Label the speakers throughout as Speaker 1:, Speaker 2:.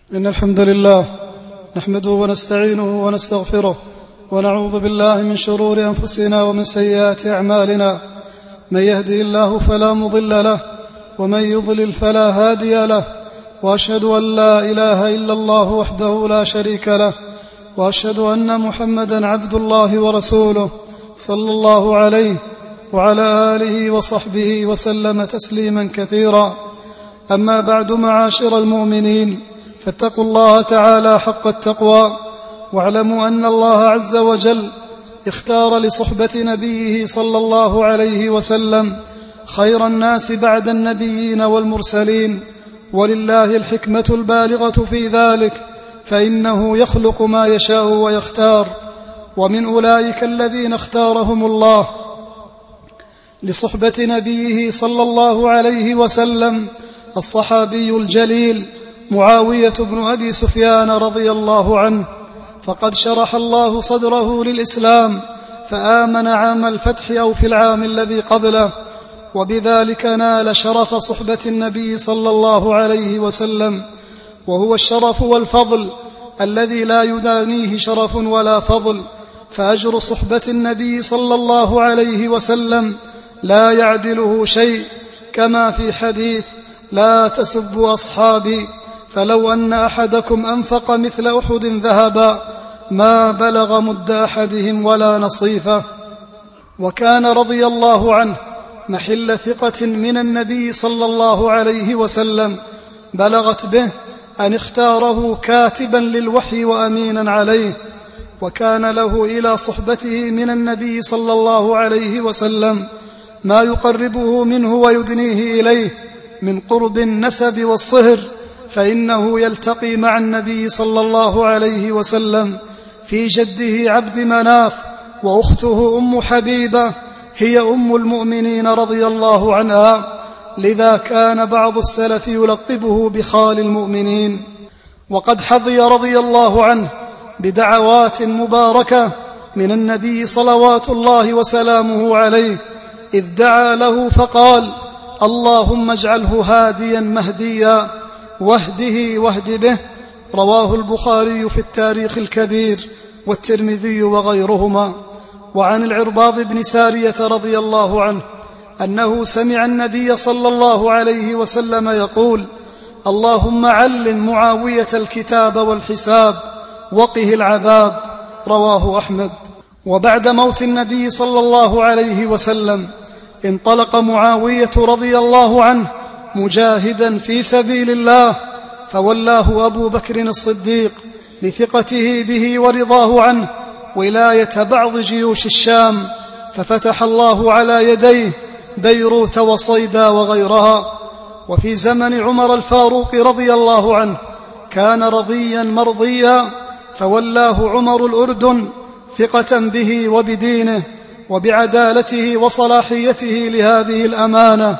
Speaker 1: إن الحمد لله نحمده ونستعينه ونستغفره ونعوذ بالله من شرور أنفسنا ومن سيئات أعمالنا. من يهدي الله فلا مضل له ومن يضلل فلا هادي له، وأشهد أن لا إله إلا الله وحده لا شريك له، وأشهد أن محمدا عبد الله ورسوله صلى الله عليه وعلى آله وصحبه وسلم تسليما كثيرا. أما بعد، معاشر المؤمنين، فاتقوا الله تعالى حق التقوى، واعلموا أن الله عز وجل اختار لصحبة نبيه صلى الله عليه وسلم خير الناس بعد النبيين والمرسلين، ولله الحكمة البالغة في ذلك، فإنه يخلق ما يشاء ويختار. ومن أولئك الذين اختارهم الله لصحبة نبيه صلى الله عليه وسلم الصحابي الجليل معاوية بن أبي سفيان رضي الله عنه، فقد شرح الله صدره للإسلام فآمن عام الفتح أو في العام الذي قبله، وبذلك نال شرف صحبة النبي صلى الله عليه وسلم، وهو الشرف والفضل الذي لا يدانيه شرف ولا فضل. فأجر صحبة النبي صلى الله عليه وسلم لا يعدله شيء، كما في حديث: لا تسبوا أصحابي، فلو أن أحدكم أنفق مثل أحد ذهبا ما بلغ مد أحدهم ولا نصيفه. وكان رضي الله عنه محل ثقة من النبي صلى الله عليه وسلم بلغت به أن اختاره كاتبا للوحي وأمينا عليه، وكان له إلى صحبته من النبي صلى الله عليه وسلم ما يقربه منه ويدنيه إليه من قرب النسب والصهر، فإنه يلتقي مع النبي صلى الله عليه وسلم في جده عبد مناف، وأخته أم حبيبة هي أم المؤمنين رضي الله عنها، لذا كان بعض السلف يلقبه بخال المؤمنين. وقد حظي رضي الله عنه بدعوات مباركة من النبي صلوات الله وسلامه عليه، إذ دعا له فقال: اللهم اجعله هاديا مهديا واهده واهد به. رواه البخاري في التاريخ الكبير والترمذي وغيرهما. وعن العرباض بن سارية رضي الله عنه أنه سمع النبي صلى الله عليه وسلم يقول: اللهم علم معاوية الكتاب والحساب وقه العذاب. رواه أحمد. وبعد موت النبي صلى الله عليه وسلم انطلق معاوية رضي الله عنه مجاهدا في سبيل الله، فولاه أبو بكر الصديق لثقته به ورضاه عنه ولاية بعض جيوش الشام، ففتح الله على يديه بيروت وصيدا وغيرها. وفي زمن عمر الفاروق رضي الله عنه كان رضيا مرضيا، فولاه عمر الأردن ثقة به وبدينه وبعدالته وصلاحيته لهذه الأمانة.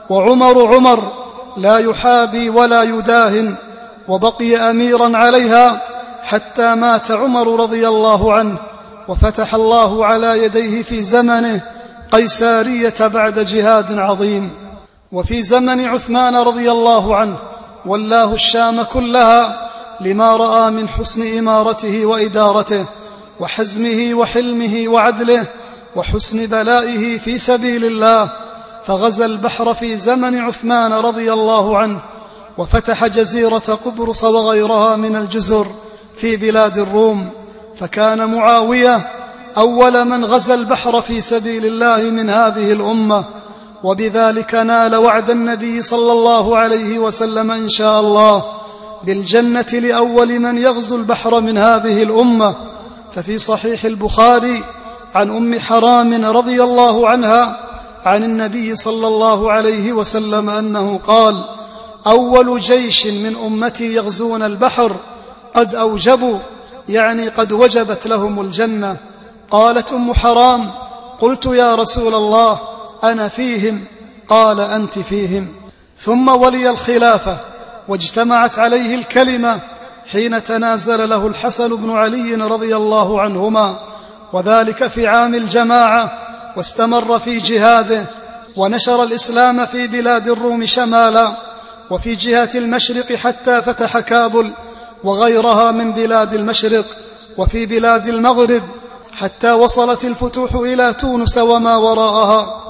Speaker 1: وعمر لا يحابي ولا يداهن، وبقي أميرا عليها حتى مات عمر رضي الله عنه، وفتح الله على يديه في زمنه قيسارية بعد جهاد عظيم. وفي زمن عثمان رضي الله عنه ولاه الشام كلها، لما رأى من حسن إمارته وإدارته وحزمه وحلمه وعدله وحسن بلائه في سبيل الله، فغزا البحر في زمن عثمان رضي الله عنه، وفتح جزيرة قبرص وغيرها من الجزر في بلاد الروم، فكان معاوية أول من غزا البحر في سبيل الله من هذه الأمة، وبذلك نال وعد النبي صلى الله عليه وسلم إن شاء الله بالجنة لأول من يغزو البحر من هذه الأمة. ففي صحيح البخاري عن أم حرام رضي الله عنها عن النبي صلى الله عليه وسلم أنه قال: أول جيش من أمتي يغزون البحر قد أوجبوا، يعني قد وجبت لهم الجنة. قالت أم حرام: قلت يا رسول الله أنا فيهم؟ قال: أنت فيهم. ثم ولي الخلافة واجتمعت عليه الكلمة حين تنازل له الحسن بن علي رضي الله عنهما، وذلك في عام الجماعة، واستمر في جهاده ونشر الإسلام في بلاد الروم شمالا وفي جهة المشرق حتى فتح كابل وغيرها من بلاد المشرق وفي بلاد المغرب، حتى وصلت الفتوح إلى تونس وما وراءها.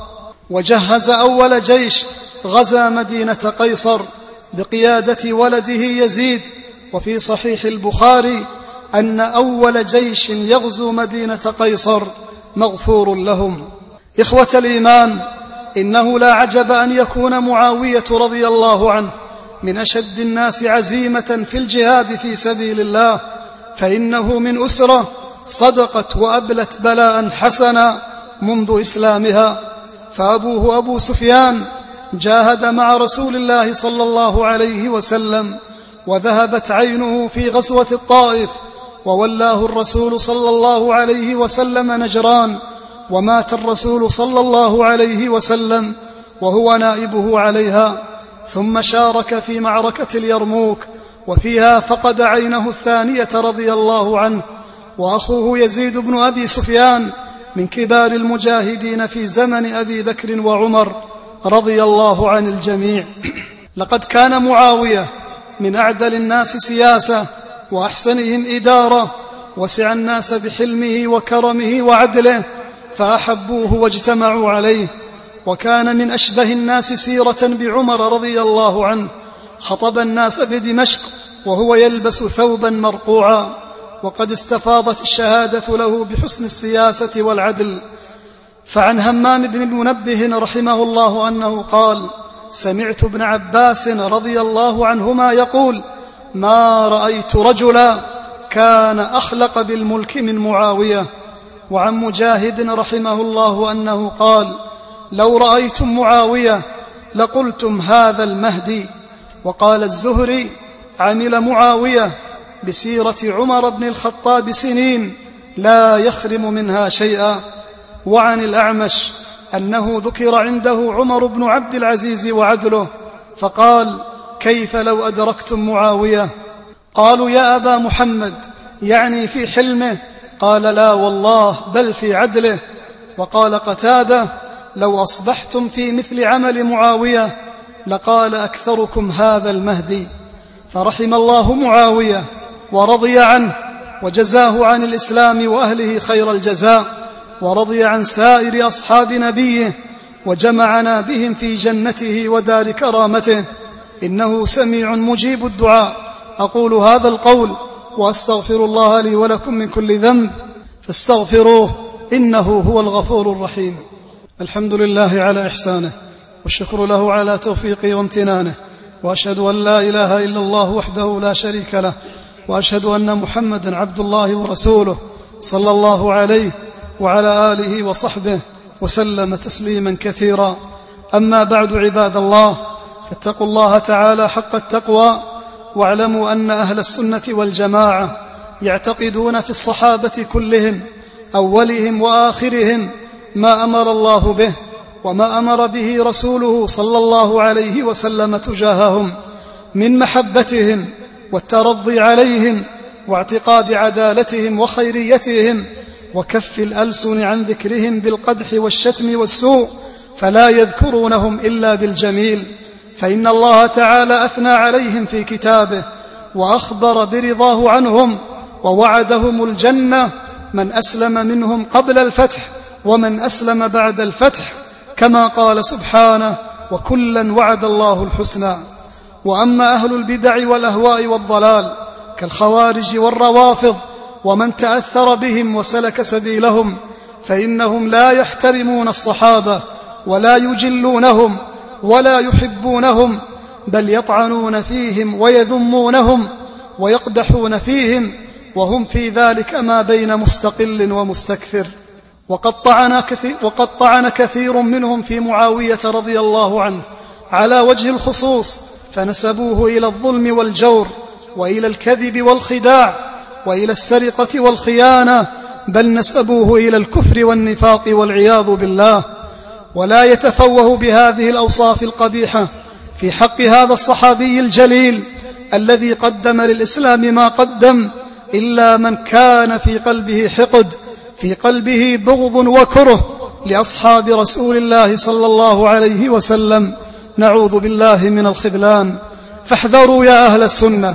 Speaker 1: وجهز أول جيش غزا مدينة قيصر بقيادة ولده يزيد. وفي صحيح البخاري أن أول جيش يغزو مدينة قيصر مغفور لهم. إخوة الإيمان، إنه لا عجب أن يكون معاوية رضي الله عنه من أشد الناس عزيمة في الجهاد في سبيل الله، فإنه من أسرة صدقت وأبلت بلاء حسنا منذ إسلامها. فأبوه أبو سفيان جاهد مع رسول الله صلى الله عليه وسلم، وذهبت عينه في غزوة الطائف، وولاه الرسول صلى الله عليه وسلم نجران، ومات الرسول صلى الله عليه وسلم وهو نائبه عليها. ثم شارك في معركة اليرموك، وفيها فقد عينه الثانية رضي الله عنه. وأخوه يزيد بن أبي سفيان من كبار المجاهدين في زمن أبي بكر وعمر رضي الله عن الجميع. لقد كان معاوية من أعدل الناس سياسة وأحسنهم إدارة، وسع الناس بحلمه وكرمه وعدله فأحبوه واجتمعوا عليه. وكان من أشبه الناس سيرة بعمر رضي الله عنه، خطب الناس بدمشق وهو يلبس ثوبا مرقوعا، وقد استفاضت الشهادة له بحسن السياسة والعدل. فعن همام بن المنبه رحمه الله أنه قال: سمعت ابن عباس رضي الله عنهما يقول: ما رأيت رجلا كان أخلق بالملك من معاوية. وعن مجاهد رحمه الله أنه قال: لو رأيتم معاوية لقلتم هذا المهدي. وقال الزهري: عمل معاوية بسيرة عمر بن الخطاب سنين لا يخرم منها شيئا. وعن الأعمش أنه ذكر عنده عمر بن عبد العزيز وعدله، فقال: كيف لو أدركتم معاوية؟ قالوا: يا أبا محمد، يعني في حلمه؟ قال: لا والله، بل في عدله. وقال قتادة: لو أصبحتم في مثل عمل معاوية لقال أكثركم هذا المهدي. فرحم الله معاوية ورضي عنه، وجزاه عن الإسلام وأهله خير الجزاء، ورضي عن سائر أصحاب نبيه، وجمعنا بهم في جنته ودار كرامته، إنه سميع مجيب الدعاء. أقول هذا القول وأستغفر الله لي ولكم من كل ذنب فاستغفروه إنه هو الغفور الرحيم. الحمد لله على إحسانه، والشكر له على توفيقه وامتنانه، وأشهد أن لا إله إلا الله وحده لا شريك له، وأشهد أن محمدا عبد الله ورسوله صلى الله عليه وعلى آله وصحبه وسلم تسليما كثيرا. أما بعد، عباد الله، فاتقوا الله تعالى حق التقوى، واعلموا أن أهل السنة والجماعة يعتقدون في الصحابة كلهم أولهم وآخرهم ما أمر الله به وما أمر به رسوله صلى الله عليه وسلم تجاههم من محبتهم والترضي عليهم واعتقاد عدالتهم وخيريتهم، وكف الألسن عن ذكرهم بالقدح والشتم والسوء، فلا يذكرونهم إلا بالجميل. فإن الله تعالى أثنى عليهم في كتابه وأخبر برضاه عنهم، ووعدهم الجنة من أسلم منهم قبل الفتح ومن أسلم بعد الفتح، كما قال سبحانه: وكلا وعد الله الحسنى. وأما أهل البدع والأهواء والضلال كالخوارج والروافض ومن تأثر بهم وسلك سبيلهم، فإنهم لا يحترمون الصحابة ولا يجلونهم ولا يحبونهم، بل يطعنون فيهم ويذمونهم ويقدحون فيهم، وهم في ذلك ما بين مستقل ومستكثر. وقد طعن كثير منهم في معاوية رضي الله عنه على وجه الخصوص، فنسبوه إلى الظلم والجور وإلى الكذب والخداع وإلى السرقة والخيانة، بل نسبوه إلى الكفر والنفاق والعياذ بالله. ولا يتفوه بهذه الأوصاف القبيحة في حق هذا الصحابي الجليل الذي قدم للإسلام ما قدم إلا من كان في قلبه حقد، في قلبه بغض وكره لأصحاب رسول الله صلى الله عليه وسلم. نعوذ بالله من الخذلان. فاحذروا يا أهل السنة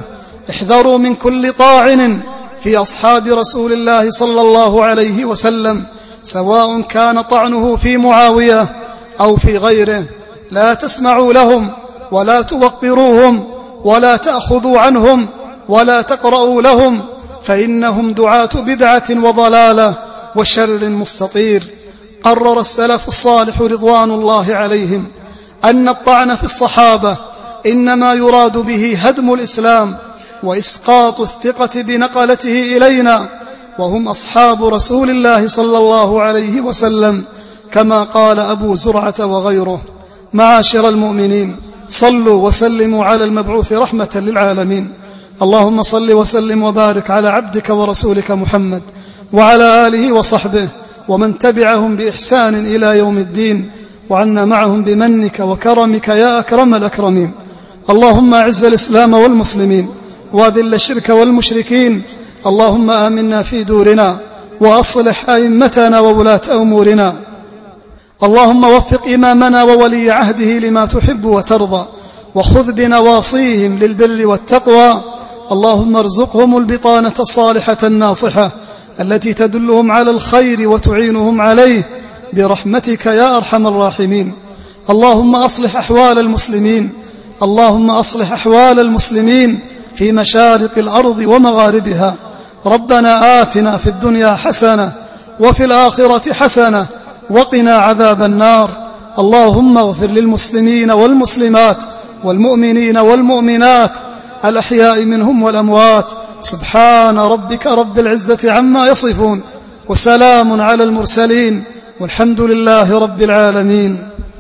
Speaker 1: احذروا من كل طاعن في أصحاب رسول الله صلى الله عليه وسلم، سواء كان طعنه في معاوية أو في غيره. لا تسمعوا لهم ولا توقروهم ولا تأخذوا عنهم ولا تقرأوا لهم، فإنهم دعاة بدعة وضلالة وشر مستطير. قرر السلف الصالح رضوان الله عليهم أن الطعن في الصحابة إنما يراد به هدم الإسلام وإسقاط الثقة بنقلته إلينا، وهم أصحاب رسول الله صلى الله عليه وسلم، كما قال أبو زرعة وغيره. معاشر المؤمنين، صلوا وسلموا على المبعوث رحمة للعالمين. اللهم صل وسلم وبارك على عبدك ورسولك محمد وعلى آله وصحبه ومن تبعهم بإحسان إلى يوم الدين، وعنا معهم بمنك وكرمك يا أكرم الأكرمين. اللهم أعز الإسلام والمسلمين وأذل الشرك والمشركين. اللهم آمنا في دورنا وأصلح أئمتنا وولاة أمورنا. اللهم وفق إمامنا وولي عهده لما تحب وترضى، وخذ بنواصيهم للبر والتقوى. اللهم ارزقهم البطانة الصالحة الناصحة التي تدلهم على الخير وتعينهم عليه برحمتك يا أرحم الراحمين. اللهم أصلح أحوال المسلمين، اللهم أصلح أحوال المسلمين في مشارق الأرض ومغاربها. ربنا آتنا في الدنيا حسنة وفي الآخرة حسنة وقنا عذاب النار. اللهم اغفر للمسلمين والمسلمات والمؤمنين والمؤمنات الأحياء منهم والأموات. سبحان ربك رب العزة عما يصفون، وسلام على المرسلين، والحمد لله رب العالمين.